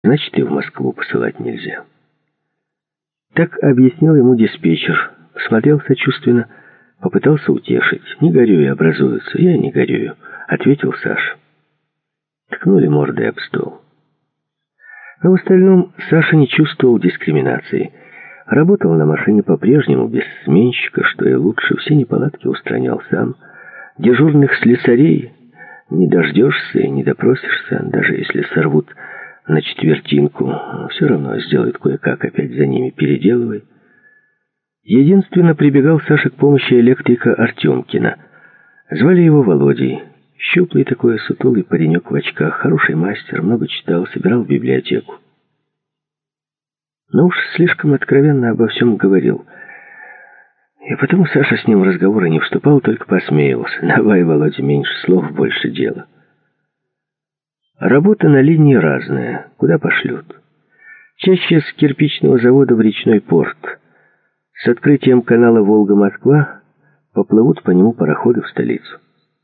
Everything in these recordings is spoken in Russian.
значит, и в Москву посылать нельзя. Так объяснил ему диспетчер, смотрел сочувственно, попытался утешить. «Не горюй, образуются». «Я не горюю», — ответил Саша. Ткнули мордой об стол. Но в остальном Саша не чувствовал дискриминации. Работал на машине по-прежнему, без сменщика, что и лучше. Все неполадки устранял сам. Дежурных слесарей не дождешься и не допросишься, даже если сорвут на четвертинку. Все равно сделают кое-как, опять за ними переделывай. Единственно прибегал Саша к помощи электрика Артемкина. Звали его Володей. Щуплый такой, сутулый паренек в очках, хороший мастер, много читал, собирал библиотеку. Но уж слишком откровенно обо всем говорил. И потому Саша с ним в разговоры не вступал, только посмеивался. «Давай, Володя, меньше слов, больше дела». Работа на линии разная. Куда пошлют? Чаще с кирпичного завода в речной порт. С открытием канала Волга-Москва поплывут по нему пароходы в столицу.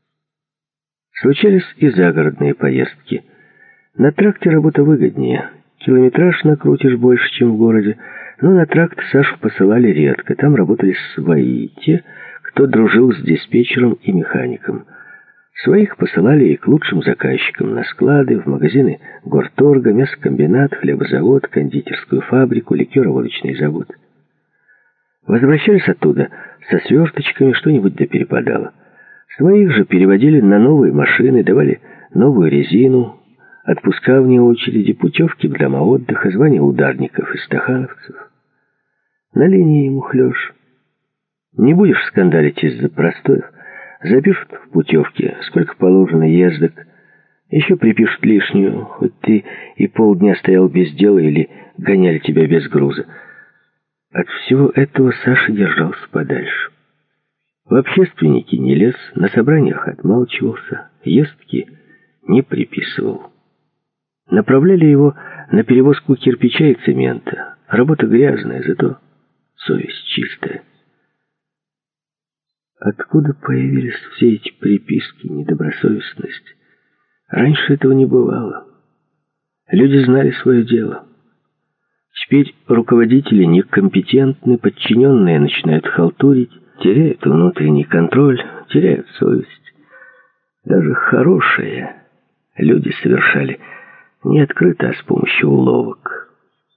Случались и загородные поездки. На тракте работа выгоднее. Километраж накрутишь больше, чем в городе. Но на тракт Сашу посылали редко. Там работали свои, те, кто дружил с диспетчером и механиком. Своих посылали и к лучшим заказчикам. На склады, в магазины горторга, мясокомбинат, хлебозавод, кондитерскую фабрику, ликероводочный завод. Возвращались оттуда со сверточками, что-нибудь да перепадало. Своих же переводили на новые машины, давали новую резину, отпуска вне очереди, путевки в дома отдыха, звания ударников и стахановцев. На линии мухлёж. Не будешь скандалить из-за простоев, запишут в путевке, сколько положено ездок, еще припишут лишнюю, хоть ты и полдня стоял без дела или гоняли тебя без груза. От всего этого Саша держался подальше. В общественники не лез, на собраниях отмалчивался, ездки не приписывал. Направляли его на перевозку кирпича и цемента. Работа грязная, зато совесть чистая. Откуда появились все эти приписки, недобросовестность? Раньше этого не бывало. Люди знали свое дело. Теперь руководители некомпетентны, подчиненные начинают халтурить, теряют внутренний контроль, теряют совесть. Даже хорошие люди совершали не открыто, а с помощью уловок.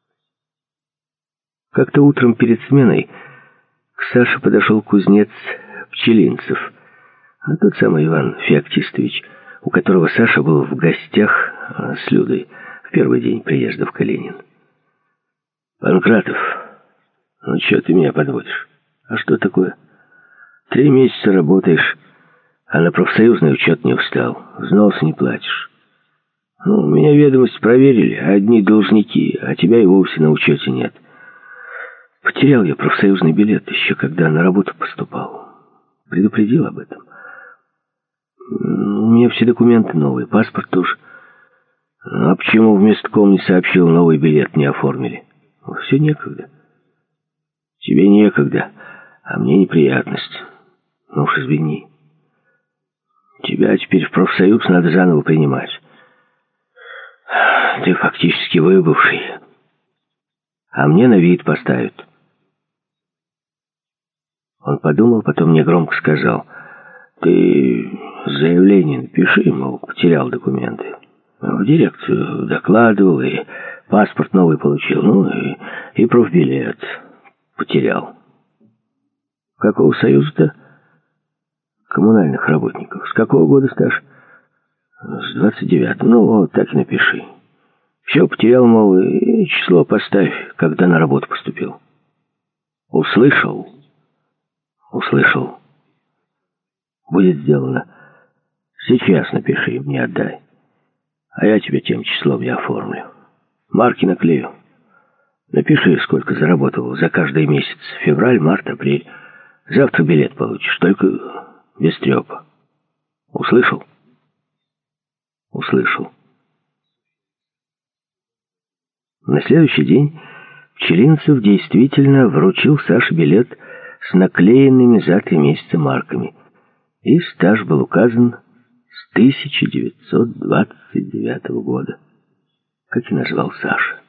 Как-то утром перед сменой к Саше подошел кузнец Пчелинцев, тот самый Иван Феоктистович, у которого Саша был в гостях с Людой в первый день приезда в Калинин. «Панкратов, ну что ты меня подводишь? А что такое? 3 месяца работаешь, а на профсоюзный учет не встал, взносы не платишь. Ну, меня ведомость проверили, одни должники, а тебя и вовсе на учете нет. Потерял я профсоюзный билет еще когда на работу поступал. Предупредил об этом. У меня все документы новые, паспорт тоже. А почему в местком не сообщил, новый билет не оформили? Все некогда. Тебе некогда, а мне неприятность. Ну уж извини. Тебя теперь в профсоюз надо заново принимать. Ты фактически выбывший. А мне на вид поставят. Он подумал, потом негромко сказал: ты заявление напиши, мол, потерял документы. В дирекцию докладывал, и паспорт новый получил, ну и профбилет потерял. Какого союза-то? Коммунальных работников. С какого года стаж? С 29-го. Ну вот, так и напиши. Все потерял, мол, и число поставь, когда на работу поступил. Услышал? Услышал. Будет сделано. Сейчас напиши, мне отдай. А я тебе тем числом я оформлю. Марки наклею. Напиши, сколько заработал за каждый месяц. Февраль, март, апрель. Завтра билет получишь, только без трёпа. Услышал? Услышал. На следующий день Пчелинцев действительно вручил Саше билет с наклеенными за 3 месяца марками. И стаж был указан с 1929 года. как и назвал Саша.